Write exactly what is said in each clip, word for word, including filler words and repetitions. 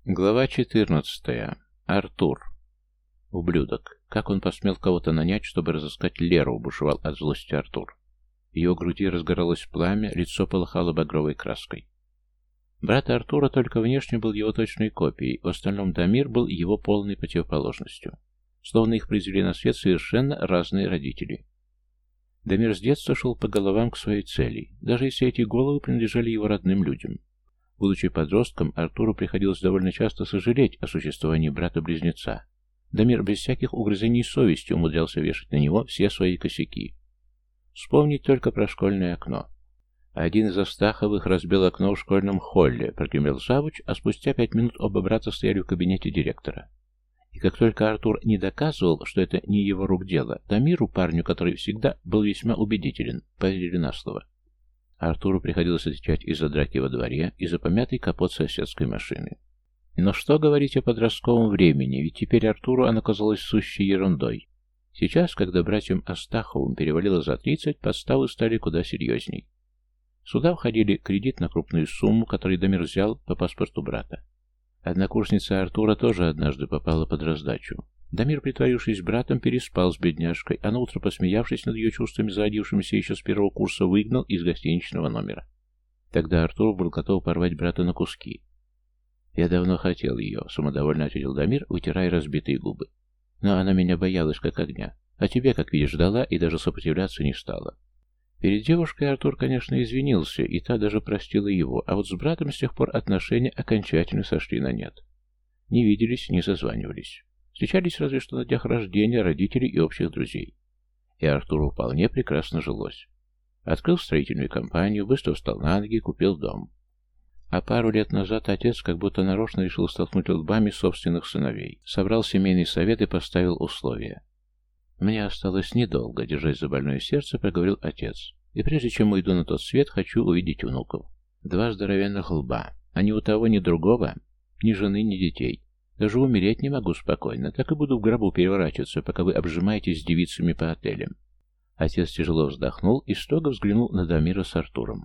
Глава четырнадцатая. Артур. Ублюдок. Как он посмел кого-то нанять, чтобы разыскать Леру, бушевал от злости Артур. В его груди разгоралось пламя, лицо полыхало багровой краской. Брат Артура только внешне был его точной копией, в остальном Дамир был его полной противоположностью. Словно их произвели на свет совершенно разные родители. Дамир с детства шел по головам к своей цели, даже если эти головы принадлежали его родным людям. Будучи подростком, Артуру приходилось довольно часто сожалеть о существовании брата-близнеца. Дамир без всяких угрызений совести умудрялся вешать на него все свои косяки. Вспомнить только про школьное окно. Один из Астаховых разбил окно в школьном холле, прогремел завуч, а спустя пять минут оба брата стояли в кабинете директора. И как только Артур не доказывал, что это не его рук дело, Дамиру, парню, который всегда был весьма убедителен, поверили на слово. Артуру приходилось отвечать и за драки во дворе, и за помятый капот соседской машины. Но что говорить о подростковом времени, ведь теперь Артуру она казалась сущей ерундой. Сейчас, когда братьям Астаховым перевалило за тридцать, подставы стали куда серьезней. Сюда входили кредит на крупную сумму, который Дамир взял по паспорту брата. Однокурсница Артура тоже однажды попала под раздачу. Дамир, притворившись братом, переспал с бедняжкой, а наутро, посмеявшись над ее чувствами, зародившимися еще с первого курса, выгнал из гостиничного номера. Тогда Артур был готов порвать брата на куски. «Я давно хотел ее», — самодовольно ответил Дамир, вытирая разбитые губы. «Но она меня боялась как огня, а тебе, как видишь, ждала и даже сопротивляться не стала». Перед девушкой Артур, конечно, извинился, и та даже простила его, а вот с братом с тех пор отношения окончательно сошли на нет. Не виделись, не созванивались. Встречались разве что на днях рождения родителей и общих друзей. И Артуру вполне прекрасно жилось. Открыл строительную компанию, быстро встал на ноги, купил дом. А пару лет назад отец как будто нарочно решил столкнуть лбами собственных сыновей. Собрал семейный совет и поставил условия. «Мне осталось недолго», — держась за больное сердце, проговорил отец. «И прежде чем уйду на тот свет, хочу увидеть внуков. Два здоровенных лба, а ни у того, ни другого, ни жены, ни детей. Даже умереть не могу спокойно, так и буду в гробу переворачиваться, пока вы обжимаетесь с девицами по отелям». Отец тяжело вздохнул и строго взглянул на Дамира с Артуром.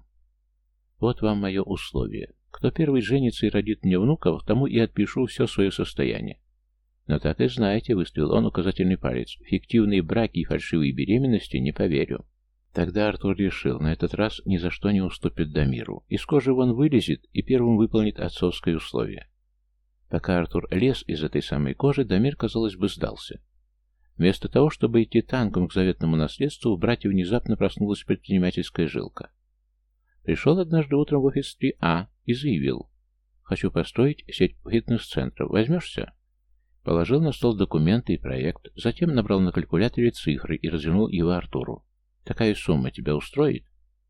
«Вот вам мое условие. Кто первый женится и родит мне внуков, тому и отпишу все свое состояние. Но так и знаете», — выставил он указательный палец, — «фиктивные браки и фальшивые беременности не поверю». Тогда Артур решил, на этот раз ни за что не уступит Дамиру. Из кожи вон вылезет и первым выполнит отцовское условие. Пока Артур лез из этой самой кожи, Дамир, казалось бы, сдался. Вместо того, чтобы идти танком к заветному наследству, у братьев внезапно проснулась предпринимательская жилка. Пришел однажды утром в офис три А и заявил: «Хочу построить сеть фитнес-центров. Возьмешься?» Положил на стол документы и проект, затем набрал на калькуляторе цифры и развернул его Артуру. «Такая сумма тебя устроит?»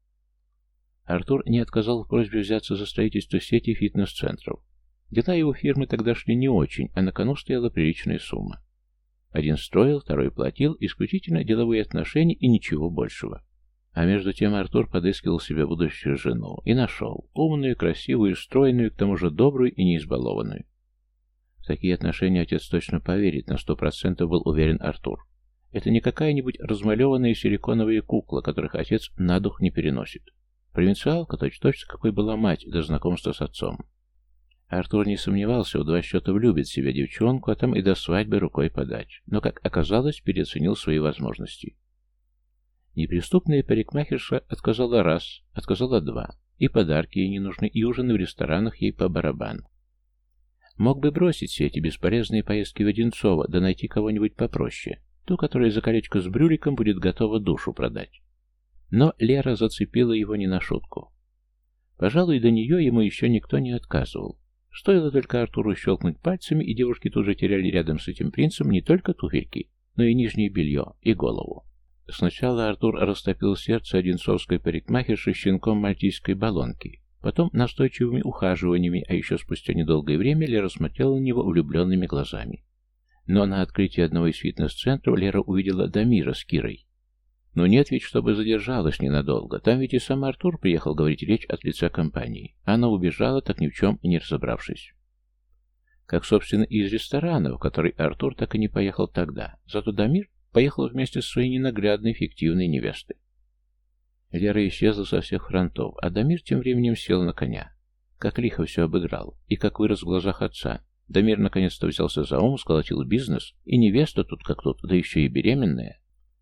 Артур не отказал в просьбе взяться за строительство сети фитнес-центров. Дела его фирмы тогда шли не очень, а на кону стояла приличная сумма. Один строил, второй платил, исключительно деловые отношения и ничего большего. А между тем Артур подыскивал себе будущую жену и нашел умную, красивую, стройную, к тому же добрую и неизбалованную. В такие отношения отец точно поверит, на сто процентов был уверен Артур. Это не какая-нибудь размалеванная силиконовая кукла, которых отец на дух не переносит. Провинциалка точь-в-точь, какой была мать до знакомства с отцом. Артур не сомневался, в два счета влюбит в себя девчонку, а там и до свадьбы рукой подать. Но, как оказалось, переоценил свои возможности. Неприступная парикмахерша отказала раз, отказала два. И подарки ей не нужны, и ужины в ресторанах ей по барабану. Мог бы бросить все эти бесполезные поездки в Одинцово, да найти кого-нибудь попроще, ту, которая за колечко с брюликом будет готова душу продать. Но Лера зацепила его не на шутку. Пожалуй, до нее ему еще никто не отказывал. Стоило только Артуру щелкнуть пальцами, и девушки тут же теряли рядом с этим принцем не только туфельки, но и нижнее белье, и голову. Сначала Артур растопил сердце одинцовской парикмахерши щенком мальтийской баллонки, потом настойчивыми ухаживаниями, а еще спустя недолгое время Лера смотрела на него влюбленными глазами. Но на открытии одного из фитнес-центров Лера увидела Дамира с Кирой. Но нет ведь, чтобы задержалась ненадолго. Там ведь и сам Артур приехал говорить речь от лица компании. Она убежала, так ни в чем и не разобравшись. Как, собственно, и из ресторана, в который Артур так и не поехал тогда. Зато Дамир поехал вместе с своей ненаглядной фиктивной невестой. Лера исчезла со всех фронтов, а Дамир тем временем сел на коня. как лихо все обыграл, и как вырос в глазах отца. Дамир наконец-то взялся за ум, сколотил бизнес, и невеста тут как тут, да еще и беременная.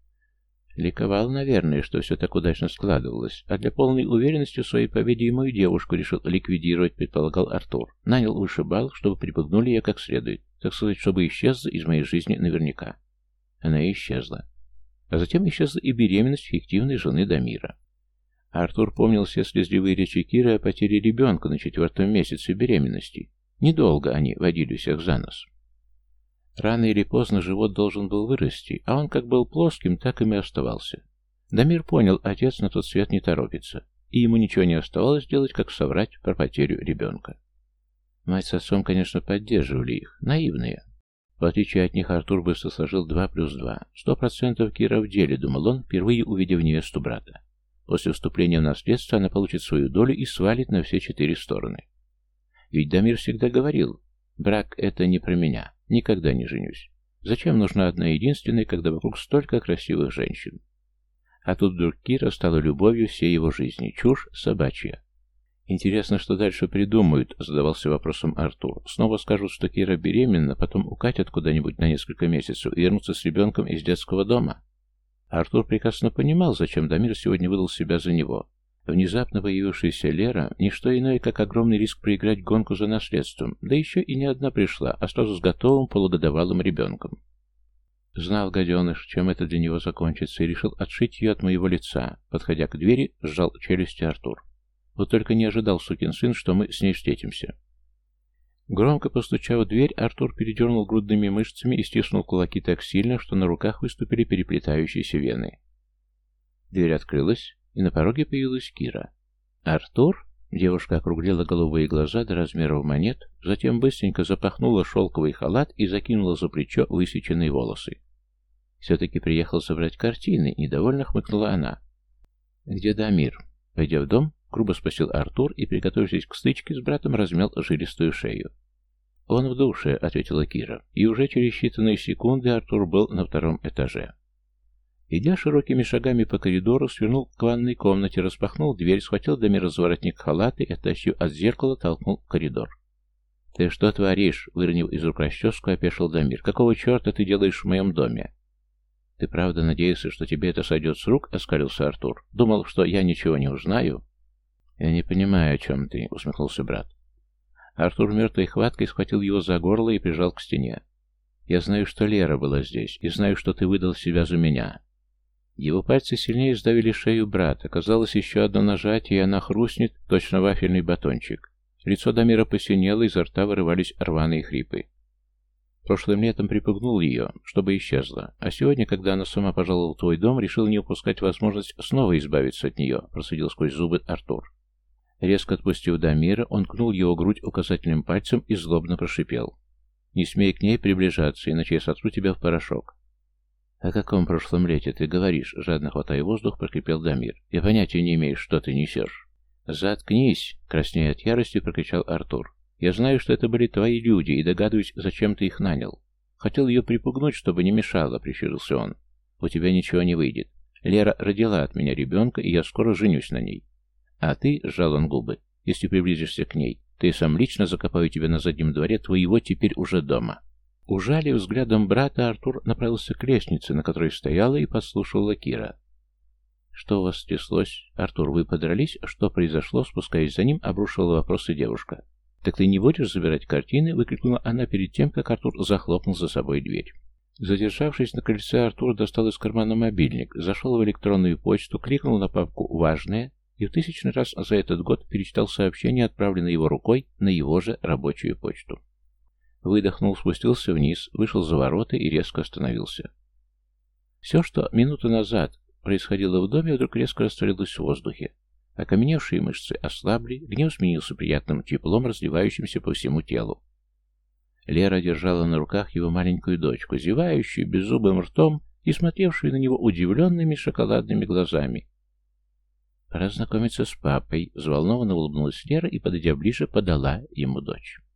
Ликовал, наверное, что все так удачно складывалось, а для полной уверенности в своей победе и мою девушку решил ликвидировать, предполагал Артур. Нанял вышибал, чтобы припугнули ее как следует, так сказать, чтобы исчезла из моей жизни наверняка. Она и исчезла. А затем исчезла и беременность фиктивной жены Дамира. Артур помнил все слезливые речи Киры о потере ребенка на четвертом месяце беременности. Недолго они водили всех за нос. Рано или поздно живот должен был вырасти, а он как был плоским, так им и оставался. Дамир понял, отец на тот свет не торопится, и ему ничего не оставалось делать, как соврать про потерю ребенка. Мать с отцом, конечно, поддерживали их, наивные. В отличие от них, Артур быстро сложил два плюс два. Сто процентов Кира в деле, думал он, впервые увидев невесту брата. После вступления в наследство она получит свою долю и свалит на все четыре стороны. Ведь Дамир всегда говорил: брак — это не про меня. Никогда не женюсь. Зачем нужна одна единственная, когда вокруг столько красивых женщин? А тут вдруг Кира стала любовью всей его жизни. Чушь собачья. Интересно, что дальше придумают, задавался вопросом Артур. Снова скажут, что Кира беременна, потом укатят куда-нибудь на несколько месяцев и вернутся с ребенком из детского дома. Артур прекрасно понимал, зачем Дамир сегодня выдал себя за него. Внезапно появившаяся Лера — не что иное, как огромный риск проиграть гонку за наследством, да еще и не одна пришла, а сразу с готовым полугодовалым ребенком. Знал гаденыш, чем это для него закончится, и решил отшить ее от моего лица. Подходя к двери, сжал челюсти Артур. Вот только не ожидал, сукин сын, что мы с ней встретимся. Громко постучав в дверь, Артур передернул грудными мышцами и стиснул кулаки так сильно, что на руках выступили переплетающиеся вены. Дверь открылась, и на пороге появилась Кира. «Артур?» Девушка округлила голубые глаза до размеров монет, затем быстренько запахнула шелковый халат и закинула за плечо высеченные волосы. «Все-таки приехал собрать картины», — недовольно хмыкнула она. «Где Дамир?» Войдя в дом, грубо спросил Артур и, приготовившись к стычке с братом, размял жилистую шею. «Он в душе», — ответила Кира, и уже через считанные секунды Артур был на втором этаже. Идя широкими шагами по коридору, свернул к ванной комнате, распахнул дверь, схватил Дамира за воротник халата и, оттащив от зеркала, толкнул в коридор. «Ты что творишь?» — выронив из рук расческу, опешил Дамир. «Какого черта ты делаешь в моем доме?» «Ты правда надеялся, что тебе это сойдет с рук?» — оскалился Артур. «Думал, что я ничего не узнаю?» «Я не понимаю, о чем ты», — усмехнулся брат. Артур мертвой хваткой схватил его за горло и прижал к стене. «Я знаю, что Лера была здесь, и знаю, что ты выдал себя за меня». Его пальцы сильнее сдавили шею брата. Казалось, еще одно нажатие, и она хрустнет, точно вафельный батончик. Лицо Дамира посинело, изо рта вырывались рваные хрипы. Прошлым летом припугнул ее, чтобы исчезла, а сегодня, когда она сама пожаловала в твой дом, решил не упускать возможность снова избавиться от нее, процедил сквозь зубы Артур. Резко отпустив Дамира, он кнул его грудь указательным пальцем и злобно прошипел: «Не смей к ней приближаться, иначе я сотру тебя в порошок». «О каком прошлом лете ты говоришь?» — жадно хватая воздух, прокрепел Дамир. «Я понятия не имею, что ты несешь». «Заткнись!» — краснея от ярости, прокричал Артур. «Я знаю, что это были твои люди, и догадываюсь, зачем ты их нанял. Хотел ее припугнуть, чтобы не мешало», — прищурился он. «У тебя ничего не выйдет. Лера родила от меня ребенка, и я скоро женюсь на ней. А ты, — сжал он губы, — если приблизишься к ней, то я сам лично закопаю тебя на заднем дворе твоего теперь уже дома». Ужалив взглядом брата, Артур направился к лестнице, на которой стояла и подслушивала Кира. «Что у вас стряслось? Артур, вы подрались? Что произошло?» Спускаясь за ним, обрушивала вопросы девушка. «Так ты не будешь забирать картины?» — выкрикнула она перед тем, как Артур захлопнул за собой дверь. Задержавшись на крыльце, Артур достал из кармана мобильник, зашел в электронную почту, кликнул на папку «Важное» и в тысячный раз за этот год перечитал сообщение, отправленное его рукой на его же рабочую почту. Выдохнул, спустился вниз, вышел за ворота и резко остановился. Все, что минуту назад происходило в доме, вдруг резко растворилось в воздухе. Окаменевшие мышцы ослабли, гнев сменился приятным теплом, разливающимся по всему телу. Лера держала на руках его маленькую дочку, зевающую беззубым ртом и смотревшую на него удивленными шоколадными глазами. «Пора знакомиться с папой», — взволнованно улыбнулась Лера и, подойдя ближе, подала ему дочь.